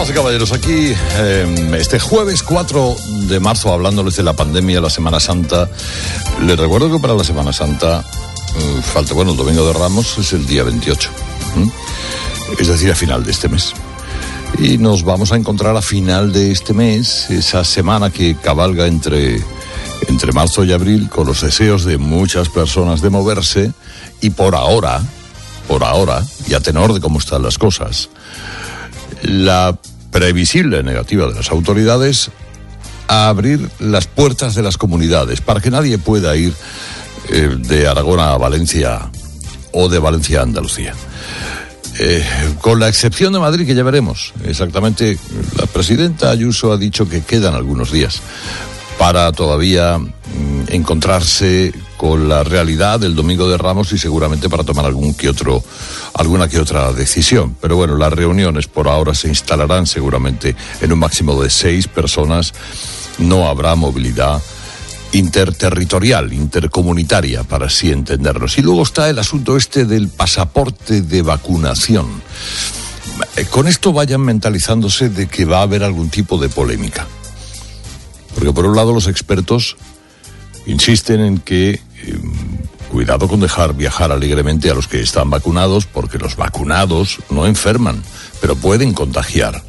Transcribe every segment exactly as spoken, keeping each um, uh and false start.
Damas y caballeros, aquí eh, este jueves cuatro de marzo, hablándoles de la pandemia, la Semana Santa. Les recuerdo que para la Semana Santa eh, falta, bueno, el Domingo de Ramos es el día veintiocho, ¿eh? Es decir, a final de este mes. Y nos vamos a encontrar a final de este mes, esa semana que cabalga entre, entre marzo y abril, con los deseos de muchas personas de moverse, y por ahora, por ahora, y a tenor de cómo están las cosas, la previsible negativa de las autoridades a abrir las puertas de las comunidades para que nadie pueda ir eh, de Aragón a Valencia o de Valencia a Andalucía. Eh, con la excepción de Madrid, que ya veremos. Exactamente, la presidenta Ayuso ha dicho que quedan algunos días para todavía mm, encontrarse con la realidad del Domingo de Ramos y seguramente para tomar algún que otro, alguna que otra decisión. Pero bueno, las reuniones por ahora se instalarán seguramente en un máximo de seis personas. No habrá movilidad interterritorial, intercomunitaria, para así entendernos. Y luego está el asunto este del pasaporte de vacunación. Con esto vayan mentalizándose de que va a haber algún tipo de polémica. Porque por un lado los expertos insisten en que eh, cuidado con dejar viajar alegremente a los que están vacunados, porque los vacunados no enferman, pero pueden contagiar.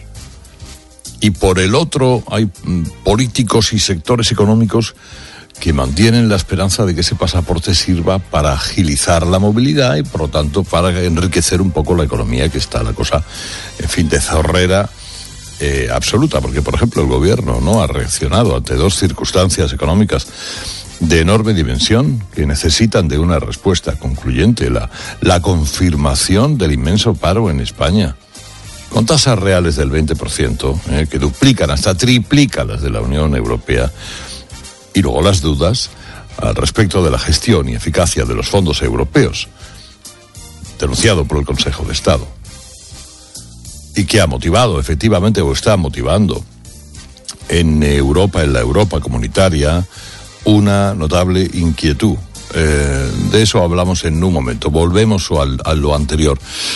Y por el otro hay mm, políticos y sectores económicos que mantienen la esperanza de que ese pasaporte sirva para agilizar la movilidad y por lo tanto para enriquecer un poco la economía, que está la cosa, en fin, de zorrera eh, absoluta. Porque, por ejemplo, el gobierno no ha reaccionado ante dos circunstancias económicas de enorme dimensión que necesitan de una respuesta concluyente: la, la confirmación del inmenso paro en España, con tasas reales del veinte por ciento, eh, que duplican, hasta triplican las de la Unión Europea, y luego las dudas al respecto de la gestión y eficacia de los fondos europeos, denunciado por el Consejo de Estado, y que ha motivado, efectivamente, o está motivando en Europa, en la Europa comunitaria, una notable inquietud. Eh, de eso hablamos en un momento. Volvemos al, a lo anterior.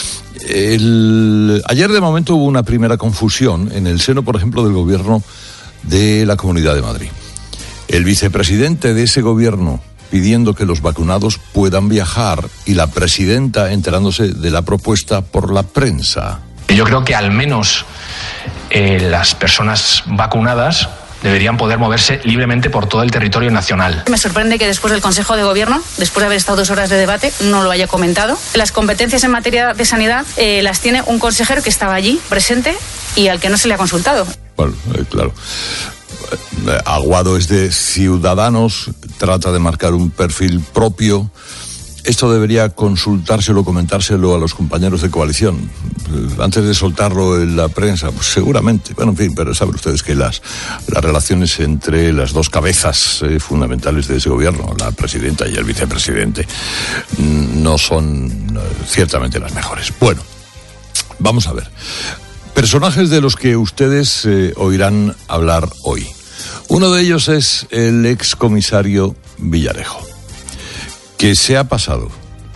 El, ayer de momento hubo una primera confusión en el seno, por ejemplo, del gobierno de la Comunidad de Madrid. El vicepresidente de ese gobierno pidiendo que los vacunados puedan viajar y la presidenta enterándose de la propuesta por la prensa. Yo creo que al menos eh, las personas vacunadas deberían poder moverse libremente por todo el territorio nacional. Me sorprende que después del Consejo de Gobierno, después de haber estado dos horas de debate, no lo haya comentado. Las competencias en materia de sanidad eh, las tiene un consejero que estaba allí, presente, y al que no se le ha consultado. Bueno, eh, claro. Aguado es de Ciudadanos, trata de marcar un perfil propio. Esto debería consultárselo, comentárselo a los compañeros de coalición antes de soltarlo en la prensa, pues seguramente. Bueno, en fin, pero saben ustedes que las, las relaciones entre las dos cabezas eh, fundamentales de ese gobierno, la presidenta y el vicepresidente, no son eh, ciertamente las mejores. Bueno, vamos a ver. Personajes de los que ustedes eh, oirán hablar hoy. Uno de ellos es el excomisario Villarejo, que se ha pasado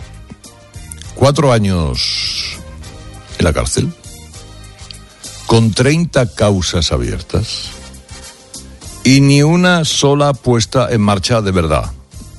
cuatro años en la cárcel, con treinta causas abiertas y ni una sola puesta en marcha de verdad.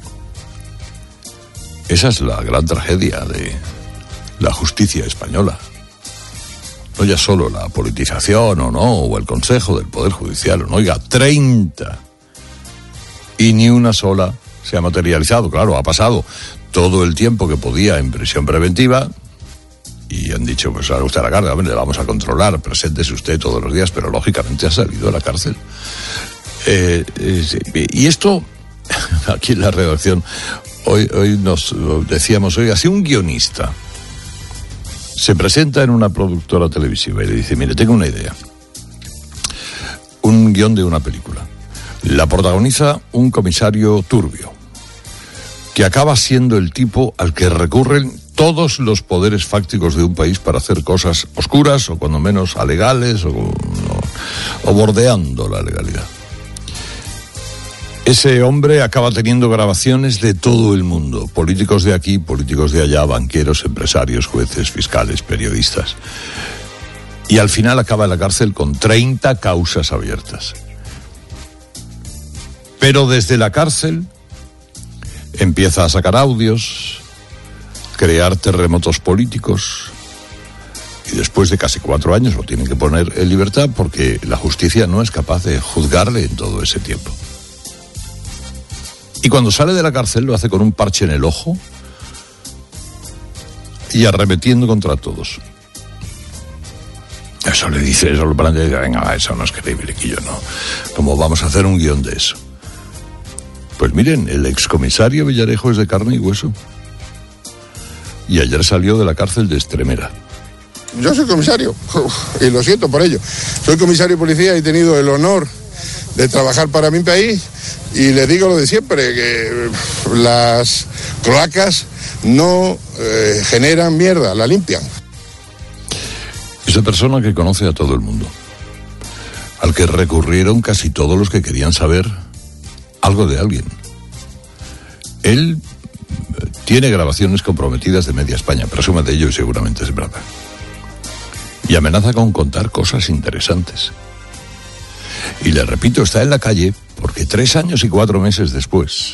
Esa es la gran tragedia de la justicia española. No ya solo la politización o no, o el Consejo del Poder Judicial, no, oiga, treinta. Y ni una sola se ha materializado. Claro, ha pasado todo el tiempo que podía en prisión preventiva y han dicho, pues ahora usted a la cárcel, le vamos a controlar, preséntese usted todos los días, pero lógicamente ha salido de la cárcel. Eh, eh, y esto, aquí en la redacción, hoy, hoy nos decíamos, oiga, si un guionista se presenta en una productora televisiva y le dice, mire, tengo una idea, un guión de una película, la protagoniza un comisario turbio, que acaba siendo el tipo al que recurren todos los poderes fácticos de un país para hacer cosas oscuras o cuando menos alegales o, o, o bordeando la legalidad. Ese hombre acaba teniendo grabaciones de todo el mundo, políticos de aquí, políticos de allá, banqueros, empresarios, jueces, fiscales, periodistas. Y al final acaba en la cárcel con treinta causas abiertas. Pero desde la cárcel empieza a sacar audios, crear terremotos políticos, y después de casi cuatro años lo tienen que poner en libertad porque la justicia no es capaz de juzgarle en todo ese tiempo. Y cuando sale de la cárcel lo hace con un parche en el ojo y arremetiendo contra todos. Eso le dice, eso lo plantea y dice, venga, eso no es creíble, que yo no. ¿Cómo vamos a hacer un guión de eso? Pues miren, el excomisario Villarejo es de carne y hueso. Y ayer salió de la cárcel de Extremera. Yo soy comisario, y lo siento por ello. Soy comisario de policía y he tenido el honor de trabajar para mi país, y les digo lo de siempre, que las cloacas no eh, generan mierda, la limpian. Esa persona que conoce a todo el mundo, al que recurrieron casi todos los que querían saber algo de alguien. Él tiene grabaciones comprometidas de media España, presume de ello y seguramente es verdad. Y amenaza con contar cosas interesantes. Y le repito, está en la calle porque tres años y cuatro meses después,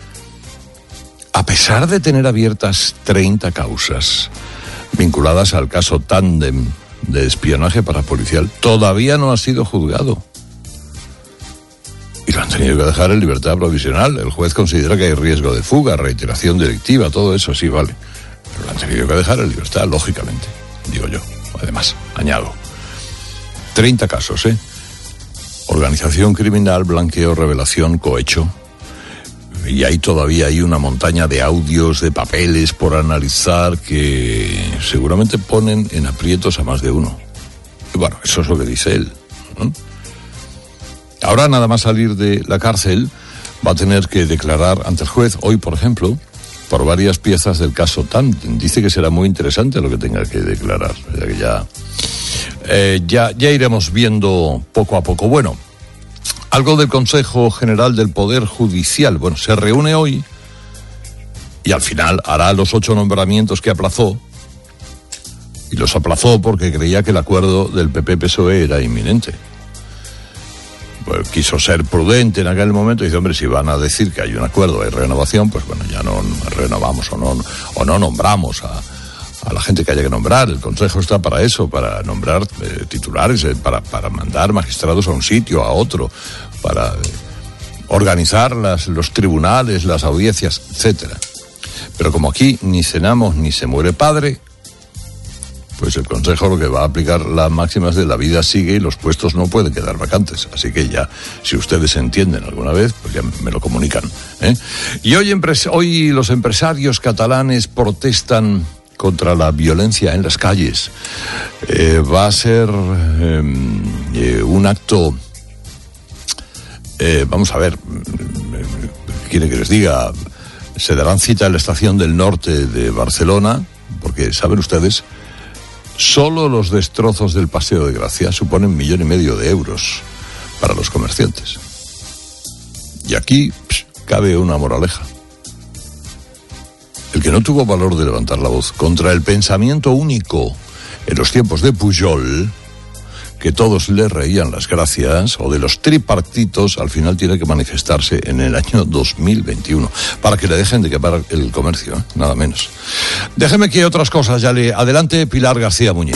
a pesar de tener abiertas treinta causas vinculadas al caso Tándem de espionaje parapolicial, todavía no ha sido juzgado. Y lo han tenido que dejar en libertad provisional. El juez considera que hay riesgo de fuga, reiteración delictiva, todo eso sí vale. Pero lo han tenido que dejar en libertad, lógicamente, digo yo. Además, añado, treinta casos, ¿eh? Organización criminal, blanqueo, revelación, cohecho. Y ahí todavía hay una montaña de audios, de papeles por analizar que seguramente ponen en aprietos a más de uno. Y bueno, eso es lo que dice él, ¿no? Ahora, nada más salir de la cárcel, va a tener que declarar ante el juez, hoy por ejemplo, por varias piezas del caso Tándem. Dice que será muy interesante lo que tenga que declarar. O sea que ya, eh, ya, ya iremos viendo poco a poco. Bueno, algo del Consejo General del Poder Judicial. Bueno, se reúne hoy y al final hará los ocho nombramientos que aplazó. Y los aplazó porque creía que el acuerdo del P P P S O E era inminente. Pues quiso ser prudente en aquel momento y dice, hombre, si van a decir que hay un acuerdo, hay renovación, pues bueno, ya no renovamos o no, o no nombramos a, a la gente que haya que nombrar. El Consejo está para eso, para nombrar eh, titulares, eh, para, para mandar magistrados a un sitio, a otro, para eh, organizar las, los tribunales, las audiencias, etcétera. Pero como aquí ni cenamos ni se muere padre, pues el Consejo lo que va a aplicar las máximas de la vida sigue y los puestos no pueden quedar vacantes. Así que ya, si ustedes entienden alguna vez, pues ya me lo comunican, ¿eh? Y hoy, empres- hoy los empresarios catalanes protestan contra la violencia en las calles. Eh, va a ser eh, eh, un acto, eh, vamos a ver, quiere que les diga, se darán cita en la estación del norte de Barcelona, porque, ¿saben ustedes? Solo los destrozos del Paseo de Gracia suponen millón y medio de euros para los comerciantes. Y aquí pss, cabe una moraleja. El que no tuvo valor de levantar la voz contra el pensamiento único en los tiempos de Pujol, que todos le reían las gracias, o de los tripartitos, al final tiene que manifestarse en el año dos mil veintiuno, para que le dejen de quemar el comercio, ¿eh? Nada menos. Déjeme que otras cosas ya le adelante Pilar García Muñiz.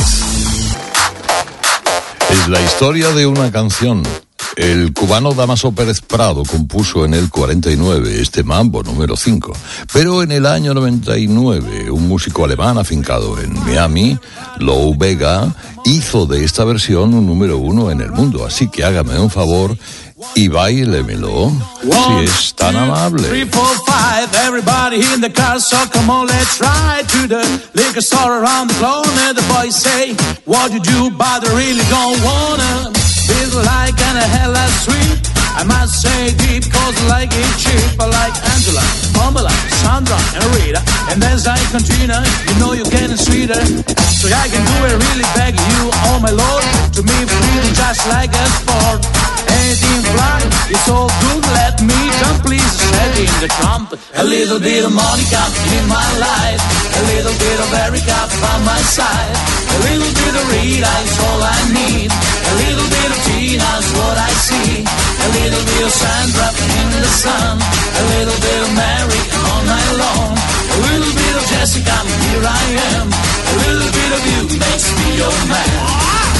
Es la historia de una canción. El cubano Damaso Pérez Prado compuso en el cuarenta y nueve este mambo número cinco, pero en el año noventa y nueve un músico alemán afincado en Miami, Lou Bega, hizo de esta versión un número uno en el mundo, así que hágame un favor y bailemelo, si es tan amable. Three, four, five, everybody in the car, so come on, let's ride to the liquor store around the corner. The boys say, what you do, but they really don't wanna. Feel like and a hella sweet. I must say deep, cause I like it cheap. I like Angela, Pamela, Sandra, and Rita. And there's like Katrina, you know you're getting sweeter. So I can do it really beg you, oh my lord. To me, feeling just like a sport. Anything fly, it's all good, let me come please. Set in the trumpet, a little bit of money comes in my life. A little bit of Erica by my side. A little bit of Rita is all I need. A little bit of Tina's what I see. A little bit of Sandra in the sun. A little bit of Mary all night long. A little bit of Jessica, here I am. A little bit of you makes me your man.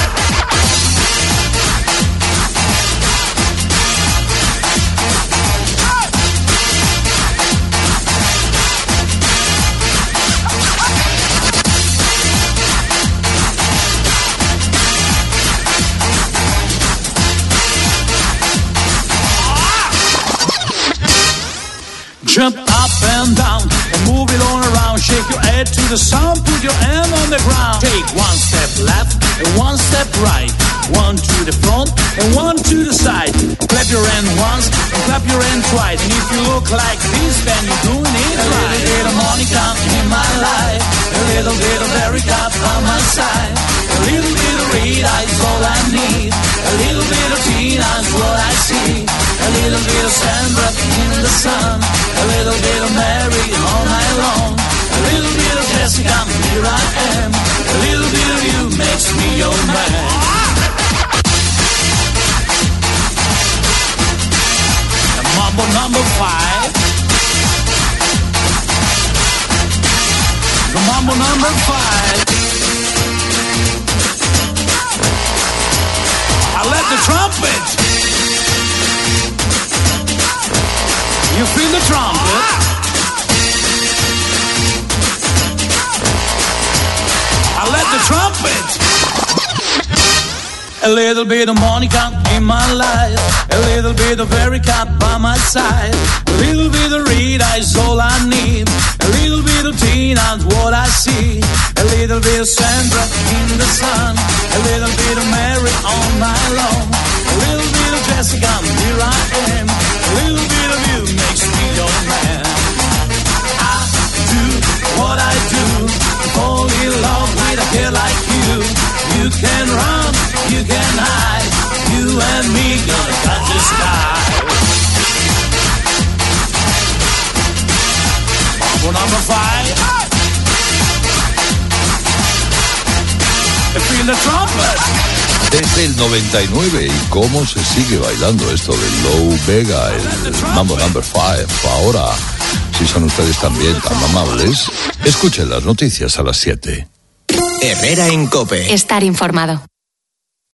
Jump up and down and move it all around. Shake your head to the sound, put your hand on the ground. Take one step left and one step right. One to the front and one to the side. Clap your hand once and clap your hand twice. And if you look like this, then you're doing it right. A little bit of Monica in my life. A little bit of Erica by my side. A little bit of Rita is all I need. A little bit of Tina is what I see. A little bit of Sandra in the sun. A little bit of Mary all night long. A little bit of Jessica, here I am. A little bit of you makes me your man. And Mambo number five. The Mambo number five. I let the trumpet. You feel the trumpet? I let the trumpet. A little bit of Monica in my life. A little bit of Erica by my side. A little bit of Rita is all I need. A little bit of Tina's what I see. A little bit of Sandra in the sun. A little bit of Mary all night long. A little bit of Jessica, here I am. A little bit of you makes me your man. I do what I do. Fall in love with a kid like you. You can run, you can hide. You and me gonna touch the sky. Mambo number five. Feel the trumpet. Desde el noventa y nueve, y cómo se sigue bailando esto de Low Vega, el Mambo number five. Ahora, si son ustedes también tan amables, escuchen las noticias a las siete. Herrera en COPE. Estar informado.